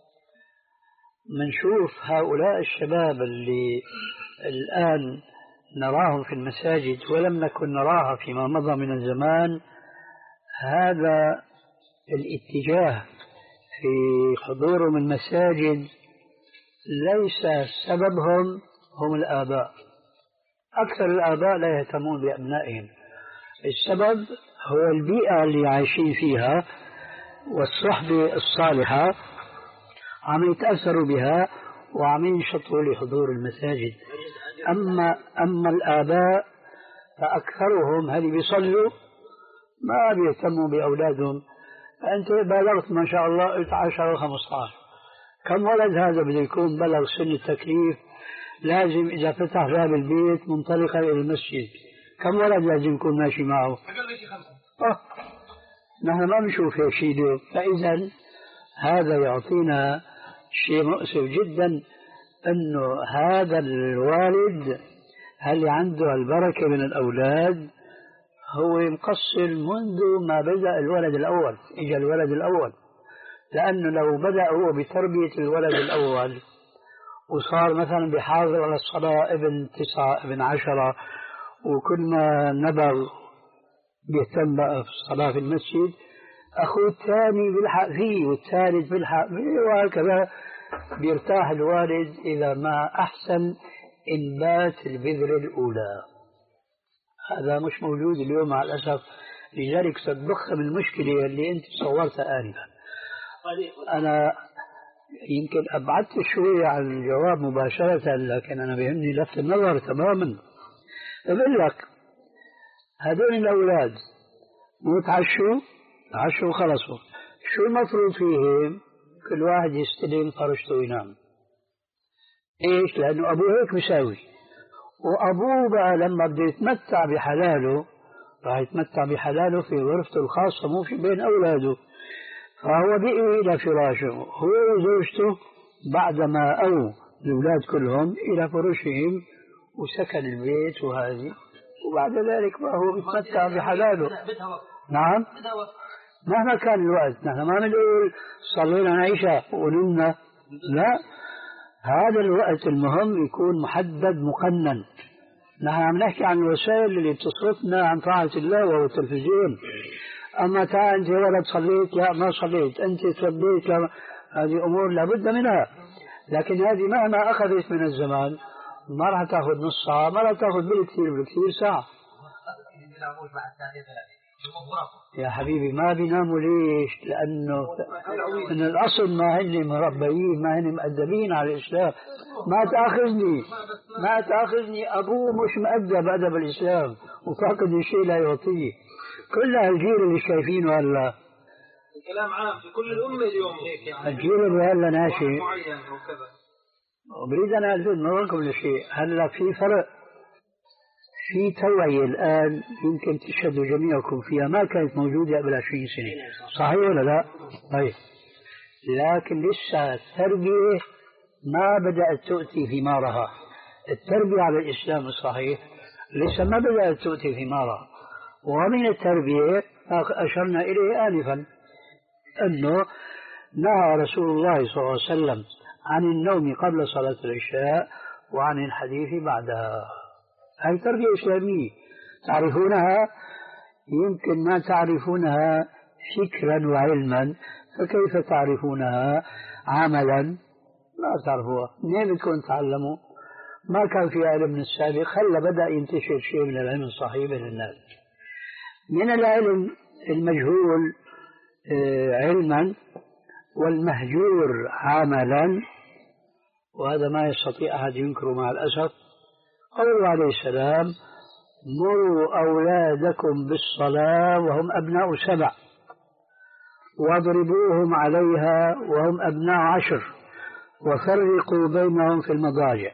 منشوف هؤلاء الشباب اللي الآن نراهم في المساجد ولم نكن نراها فيما مضى من الزمان. هذا الاتجاه في حضورهم المساجد ليس سببهم هم الآباء، أكثر الآباء لا يهتمون بأبنائهم، السبب هو البيئة اللي عايشين فيها والصحبة الصالحة عم يتأثروا بها وعم ينشطوا لحضور المساجد. أما أما الآباء فأكثرهم هل بيصلوا ما بيهتموا بأولادهم. فأنت بلغت ما شاء الله قلت عشرة وخمسة عشر، كم ولد هذا بده يكون بلغ سن التكليف لازم إذا فتح باب البيت منطلقا إلى المسجد كم ولد لازم يكون ماشي معه؟ أقل شيء خمسة. أه. نحن ما بنشوف هيك شيء اليوم. فإذا هذا يعطينا شيء مؤسف جدا، أنه هذا الوالد هل عنده البركة من الأولاد هو مقصر منذ ما بدأ الولد الأول، إجا الولد الأول. لأنه لو بدأ هو بتربية الولد الأول وصار مثلا بحافظ على الصلاة ابن تسعة ابن عشرة، وكل ما نبغ بيهتم بقى في الصلاة في المسجد، أخوه الثاني بيلحق فيه والثالث بيلحق فيه، وهكذا بيرتاح الوالد إلى ما أحسن إنبات البذرة الأولى. هذا مش موجود اليوم مع الأسف. لذلك ستضخم المشكلة اللي أنت صورتها آنفا. أنا يمكن أبعدت شوي عن الجواب مباشرة، لكن أنا بيهمني لفت النظر تماما. أقول لك هذول الأولاد متعشوا عشوا وخلصوا، شو المفروض فيهم؟ كل واحد يستلم فرشته وينام. إيش؟ لأنه أبوه هيك مساوي، وأبوه بقى لما بده يتمتع بحلاله راح يتمتع بحلاله في غرفته الخاصة، مو في بين أولاده. فهو بقي إلى فراشه هو وزوجته بعدما أو الأولاد كلهم إلى فرشهم وسكن البيت وهذه، وبعد ذلك بقى هو بيتمتع بحلاله. نعم، مهما كان الوقت. نحن ما بنقول صلينا العشاء ونمنا، لا، هذا الوقت المهم يكون محدد مقنن. نحن عم نحكي عن الوسائل اللي بتصرفنا عن طاعة الله وهو التلفزيون. أما تعال أنت ولد صليت، لا ما صليت، أنت صليت، لا، هذه أمور لابد منها. لكن هذه مهما أخذت من الزمان ما راح تأخذ نص ساعة، ما راح تأخذ بالكثير بالكثير ساعة. يا حبيبي ما بيناموا ليش؟ لأنه من الأصل ما هن مربيين، ما هن مؤدبين على الإسلام. ما تأخذني ما تأخذني أبوه مش مؤدب أدب الإسلام وفاقد الشيء لا يعطيه. كل الجيل اللي شايفينه هلا الكلام عام في كل الأمة اليوم هيك، يعني الجيل اللي هلا ناشئ معين أو كذا. وبريد أنا ألفت نظركم لشيء. هلا في فرق، في توعية الآن يمكن تشهدوا جميعكم فيها، ما كانت موجودة قبل عشرين سنة، صحيح ولا لا؟ طيب، لكن لسه التربية ما بدأت تؤتي ثمارها. التربية على الإسلام الصحيح لسه ما بدأت تؤتي ثمارها. ومن التربية أشرنا إليه آنفا أنه نهى رسول الله صلى الله عليه وسلم عن النوم قبل صلاة العشاء وعن الحديث بعدها. هذه تربية إسلامية تعرفونها، يمكن ما تعرفونها فكرا وعلما، فكيف تعرفونها عملا؟ ما تعرفوها. منين بدكم تعلموا؟ ما كان في علم من السابق، هلا بدأ ينتشر شيء من العلم الصحيح بين الناس. من العلم المجهول علما والمهجور عملا، وهذا ما يستطيع أحد ينكره مع الأسف. قوله عليه السلام: مروا أولادكم بالصلاة وهم أبناء سبع واضربوهم عليها وهم أبناء عشر وفرقوا بينهم في المضاجع.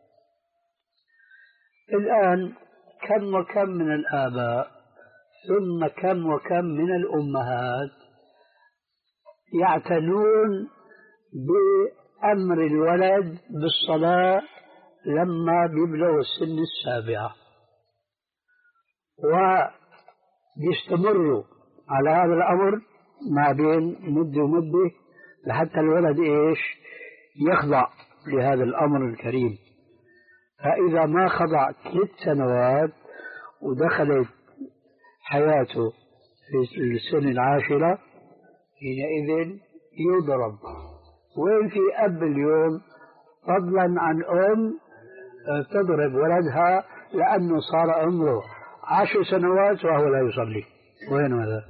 الآن كم وكم من الآباء ثم كم وكم من الأمهات يعتنون بأمر الولد بالصلاة لما بيبلغ السن السابعة، وبيستمروا على هذا الأمر ما بين مدة ومدة لحتى الولد إيش يخضع لهذا الأمر الكريم. فإذا ما خضع ثلاث سنوات ودخلت حياته في السن العاشرة حينئذ يضرب. وين في أب اليوم فضلا عن أم تضرب ولدها لأنه صار عمره عشر سنوات وهو لا يصلي؟ وين هذا؟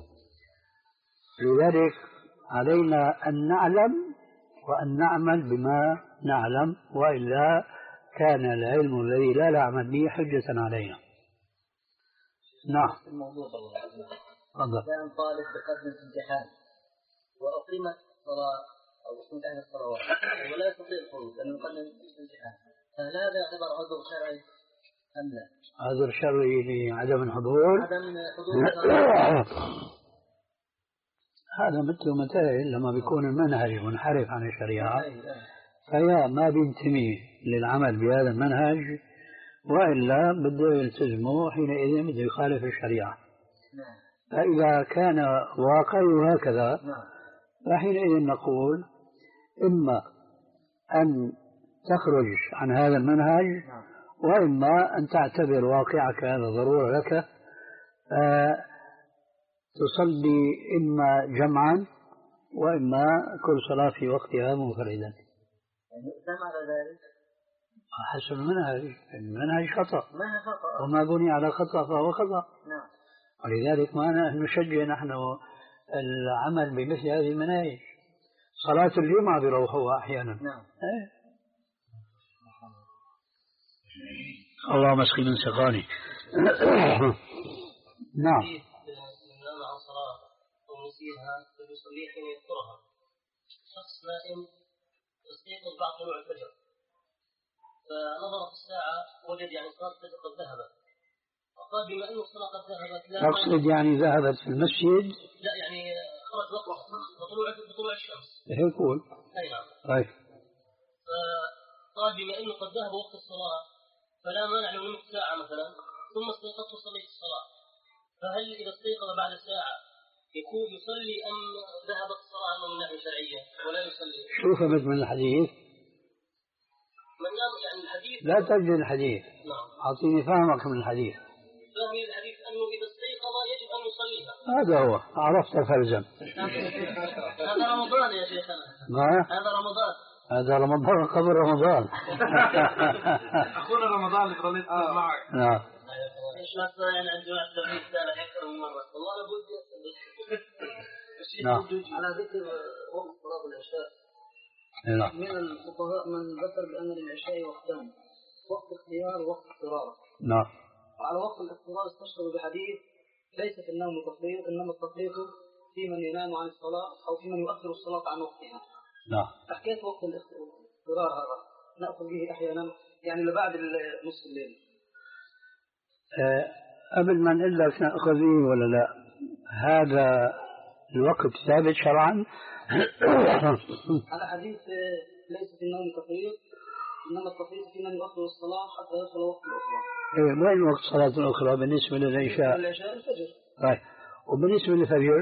لذلك علينا أن نعلم وأن نعمل بما نعلم، وإلا كان العلم الذي لا نعمل به حجة علينا. نعم. الموضوع تفضل. كان طالب بقدم امتحان وأقيمت صلاة أو أقيمت أهل الصلوات ولا يستطيع الخروج لأنه يقدم الامتحان، فهل هذا يعتبر عذر شرعي أم لا؟ عذر شرعي لعدم الحضور؟ عدم حضور هذا مثل متى لما بيكون المنهج منحرف عن الشريعة فيا ما بينتمي للعمل بهذا المنهج وإلا بده يلتزمه حينئذ بده يخالف الشريعة. فإذا كان واقعي هكذا فحينئذ نقول إما أن تخرج عن هذا المنهج وإما أن تعتبر واقعك هذا ضرورة لك تصلي إما جمعا وإما كل صلاة في وقتها منفردا. يعني يؤثم على ذلك حسب المنهج. المنهج خطأ ما خطأ وما بني على خطأ فهو خطأ. نعم. ولذلك ما نشجع نحن العمل بمثل هذه المناهج. صلاة الجمعة بروحوها أحيانا. نعم. ايه. اللهم اسقي من سقاني. نعم. من نام عن صلاة أو نسيها فليصليها حين يذكرها. شخص نائم يستيقظ بعد طلوع الفجر فنظر في الساعة وجد يعني صلاة الفجر قد ذهبت فقال بما أن الصلاة قد ذهبت لا أقصد يعني ذهبت في المسجد. لا يعني خرج وقت بطلوع بطلوع الشمس. هيك يقول. أي نعم. طيب. فقال بما أنه قد ذهب وقت الصلاة فلا مانع لو نمت ساعة مثلا ثم استيقظت وصليت الصلاة فهل إذا استيقظ بعد ساعة يكون يصلي أم ذهبت الصلاة عنه من ناحية شرعية ولا يصلي؟ شو فهمت من الحديث؟ من نام يعني الحديث لا تجد الحديث. نعم. أعطيني فهمك من الحديث. فهمي الحديث أنه إذا استيقظ يجب أن يصليها. هذا هو عرفت فلزم. هذا رمضان يا شيخنا. ما؟ هذا رمضان. هذا رمضان قبل رمضان. أخونا رمضان اللي ظليت معك. نعم. إيش مثلا يعني عند جماعة التوحيد سنة أكثر من مرة. والله لابد نعم. على ذكر وقت صلاة العشاء. نعم. من الفقهاء من ذكر بأن للعشاء وقتان وقت اختيار ووقت اضطرار. نعم. وعلى وقت الاضطرار استشهدوا بحديث ليس في النوم تفريط إنما التفريط في من ينام عن الصلاة أو في من يؤخر الصلاة عن وقتها. نعم. حكيت وقت الاضطرار هذا نأخذ به أحيانا يعني لبعد نصف الليل. أه قبل ما نقول لك نأخذ به ولا لا هذا الوقت ثابت شرعا؟ على حديث ليس في النوم تفريط إنما التفريط في من يؤخر الصلاة حتى يصل وقت الأخرى. إيه وين وقت صلاة الأخرى بالنسبة للعشاء؟ العشاء الفجر. طيب وبالنسبة للفجر؟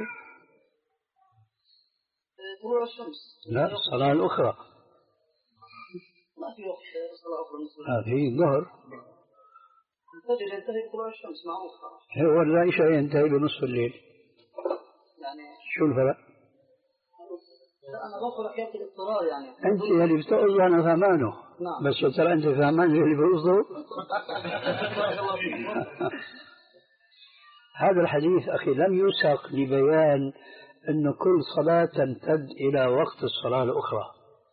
طلوع الشمس. لا الصلاة الأخرى. ما في وقت صلاة أخرى بالنسبة آه في ظهر. الفجر ينتهي بطلوع الشمس معروف. هو العشاء ينتهي بنصف الليل. يعني شو الفرق؟ لا أنا بقول حكاية الاضطرار يعني. أنت اللي بتقصد أنا فهمانه. نعم. بس ترى أنت فهمان اللي بقصده. هذا الحديث أخي لم يساق لبيان أن كل صلاة تمتد إلى وقت الصلاة الأخرى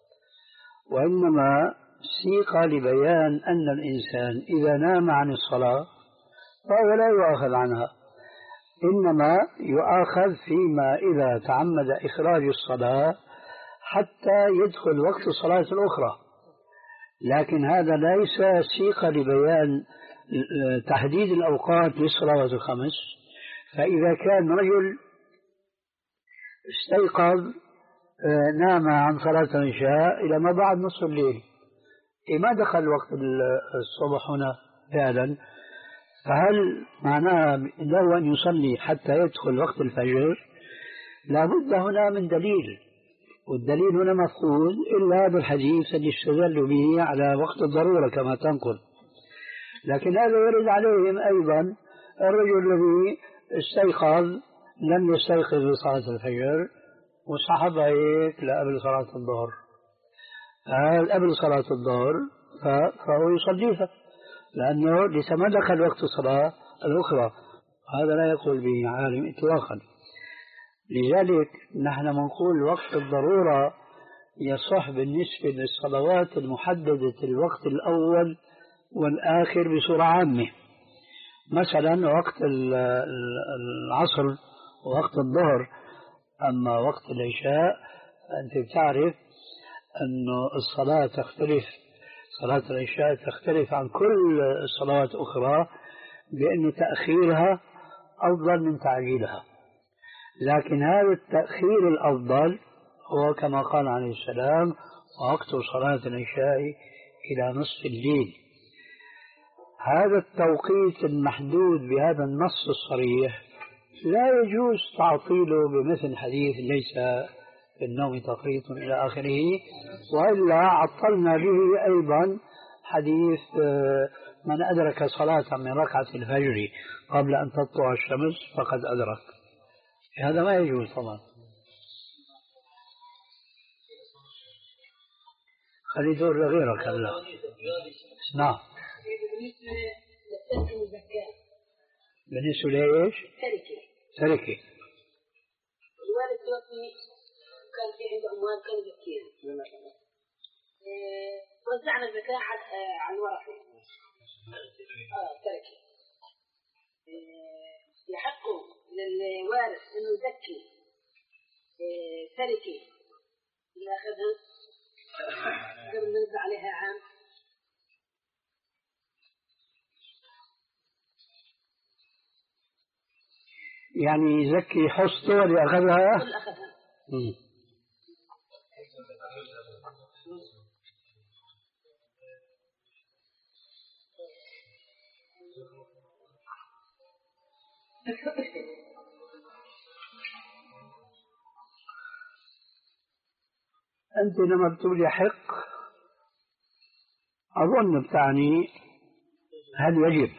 وإنما سيق لبيان أن الإنسان إذا نام عن الصلاة فهو لا يؤاخذ عنها إنما يؤاخذ فيما إذا تعمد إخراج الصلاة حتى يدخل وقت الصلاة الأخرى لكن هذا ليس سيق لبيان تحديد الأوقات للصلوات الخمس فإذا كان رجل استيقظ نام عن صلاة العشاء إلى ما بعد نصف الليل ما دخل وقت الصبح هنا فعلا فهل معناه له أن يصلي حتى يدخل وقت الفجر؟ لابد هنا من دليل والدليل هنا مفقود إلا هذا الحديث اللي استدلوا به على وقت الضرورة كما تنقل لكن هذا يرد عليهم أيضا الرجل الذي استيقظ لم يستيقظ لصلاة الفجر وصحب هيك لقبل صلاة الظهر قبل صلاة الظهر فهو يصليها لأنه لسه ما دخل وقت الصلاة الأخرى هذا لا يقول به عالم إطلاقا لذلك نحن نقول وقت الضرورة يصح بالنسبة للصلوات المحددة الوقت الأول والآخر بصورة عامة مثلا وقت العصر ووقت الظهر أما وقت العشاء أنت بتعرف أن الصلاة تختلف صلاة العشاء تختلف عن كل الصلوات الأخرى بأن تأخيرها أفضل من تعجيلها لكن هذا التأخير الأفضل هو كما قال عليه السلام وقت صلاة العشاء إلى نصف الليل. هذا التوقيت المحدود بهذا النص الصريح لا يجوز تعطيله بمثل حديث ليس في النوم تفريط إلى آخره، وإلا عطلنا به أيضا حديث من أدرك صلاة من ركعة الفجر قبل أن تطلع الشمس فقد أدرك. هذا ما يجوز طبعا. خلي دور لغيرك هلا. نعم. بالنسبة لإيش؟ تركة. تركة. الوالد توفي كان في عنده أموال كان يزكيها. وزعنا الزكاة على الورثة. آه تركة. يحق للوارث إنه يزكي تركة اللي أخذها قبل ما يبدأ عليها عام. يعني يزكي حصته اللي أخذها؟ اللي أخذها. أنت لما بتقول يحق أظن بتعني هل يجب؟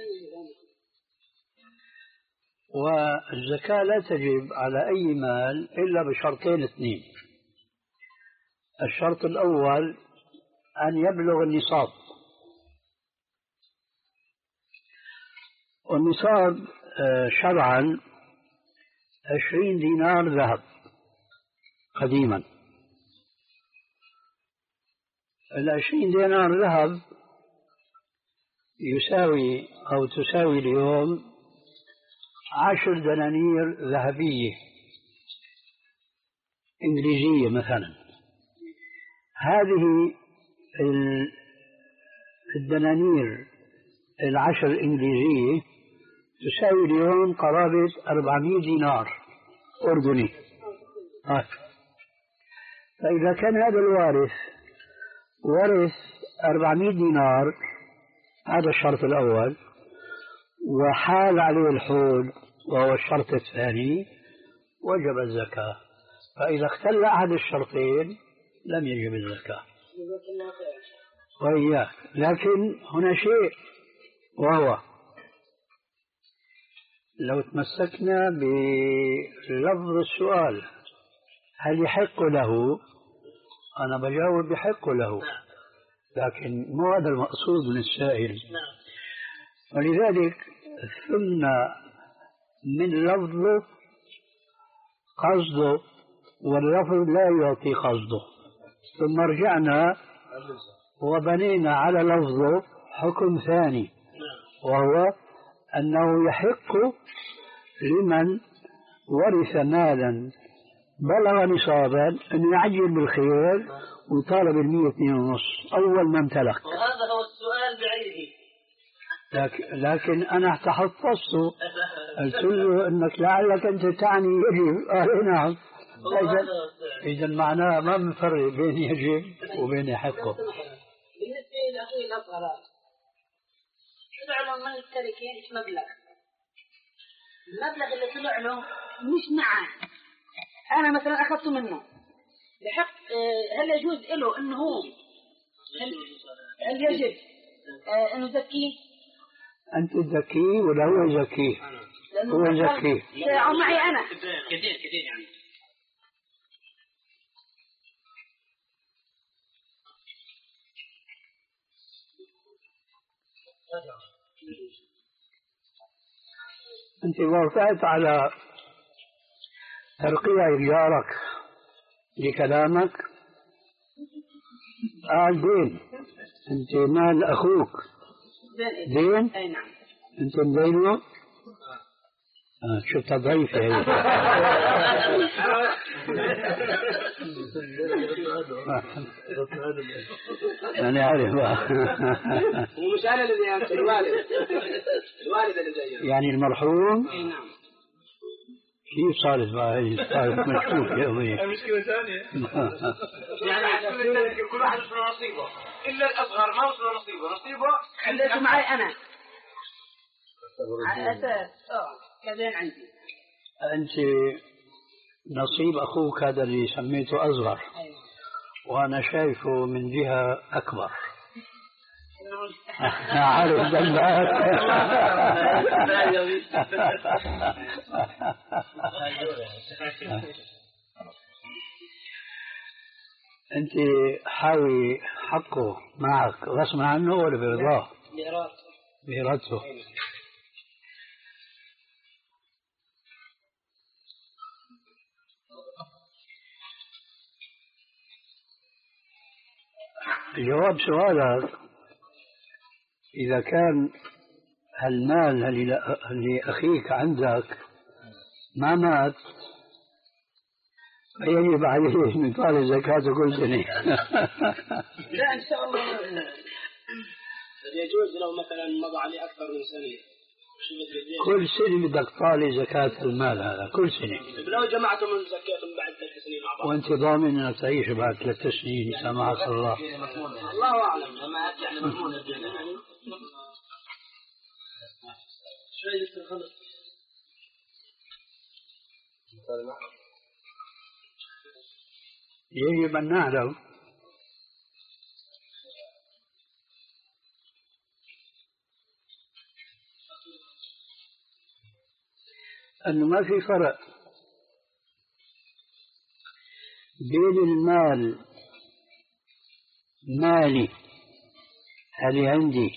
والزكاة لا تجب على أي مال إلا بشرطين اثنين. الشرط الأول أن يبلغ النصاب، والنصاب شرعا عشرين دينار ذهب قديما. العشرين دينار ذهب يساوي أو تساوي اليوم عشر دنانير ذهبية إنجليزية مثلا. هذه الدنانير العشر الإنجليزية تساوي اليوم قرابة أربعمائة دينار أردني. فإذا كان هذا الوارث ورث أربعمائة دينار، هذا الشرط الأول، وحال عليه الحول وهو الشرط الثاني، وجب الزكاة. فإذا اختل أحد الشرطين لم يجب الزكاة. وإياك، لكن هنا شيء وهو لو تمسكنا بلفظ السؤال هل يحق له، أنا بجاوب يحق له، لكن مو هذا المقصود من السائل. ولذلك ثم من لفظه قصده واللفظ لا يعطي قصده، ثم رجعنا وبنينا على لفظه حكم ثاني، وهو أنه يحق لمن ورث مالا بلغ نصابا أن يعجل بالخير ويطالب المية اثنين ونص أول ما امتلك. وهذا هو السؤال بعينه. لكن, لكن أنا تحفظته قلت له أنك لعلك أنت تعني يجب. قال نعم. إذا معناه ما بنفرق بين يجب وبين يحقه. بالنسبة لأخوي الأصغر طلع له من التركة إيش مبلغ؟ المبلغ اللي طلع له مش معه، أنا مثلا أخذته منه بحق. هل يجوز له إنه هو هل, هل يجب إنه يزكيه؟ أنت تزكيه ولا هو يزكيه؟ هو يزكيه. أو معي أنا. كثير كثير يعني. أنت وافقت على ترقية جارك لكلامك. آه دين، أنت مال أخوك دين؟ أي نعم. أنت مدينه؟ آه شفتها ضعيفة هي. أنا عارف. ومش أنا اللي أنت الوالد. الوالد اللي زيه. يعني المرحوم؟ أي نعم. كيف صارت بقى هي صارت مشكوك يا أمي؟ مشكلة ثانية. يعني كل واحد وصل نصيبه إلا الأصغر ما وصل نصيبه نصيبه خليته معي أنا على أساس آه كذين عندي. أنت نصيب أخوك هذا اللي سميته أصغر. أيوة. وأنا شايفه من جهة أكبر. عارف ذنبك. أنت حاوي حقه معك غصب عنه ولا برضاه؟ بإرادته. جواب سؤالك إذا كان هالمال اللي أخيك عندك ما مات يجب عليه من طال الزكاة كل سنة. لا إن شاء الله يجوز لو مثلا مضى عليه أكثر من سنة كل سنة بدك طالي زكاة المال هذا كل سنة. لو جمعتم من زكاتهم بعد ثلاث سنين مع بعض. وأنت ضامن أنك تعيش بعد ثلاث سنين سامحك الله. الله أعلم ما يعني مضمون الجنة يعني. شوي لسه خلص. يجب أن نعلم أنه ما في فرق بين المال مالي اللي عندي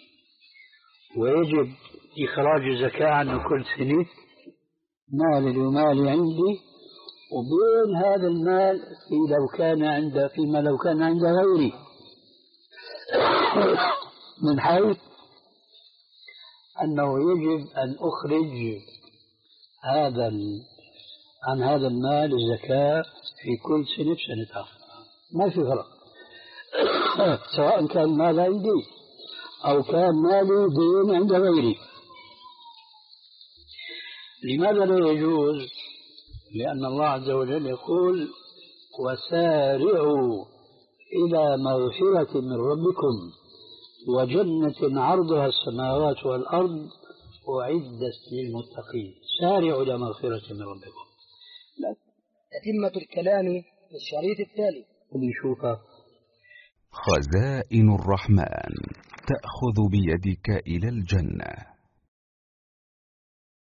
ويجب إخراج الزكاة عنه كل سنة مالي ومالي عندي وبين هذا المال في لو كان عند فيما لو كان عند غيري من حيث أنه يجب أن أخرج هذا عن هذا المال الزكاة في كل سنة بسنتها ما في فرق. سواء كان مال عندي أو كان مالي دين عند غيري. لماذا لا يجوز؟ لأن الله عز وجل يقول وسارعوا إلى مغفرة من ربكم وجنة عرضها السماوات والأرض أعدت للمتقين. سارعوا إلى مغفرة من ربكم. تتمة الكلام في الشريط التالي ونشوفها. خزائن الرحمن تأخذ بيدك إلى الجنة.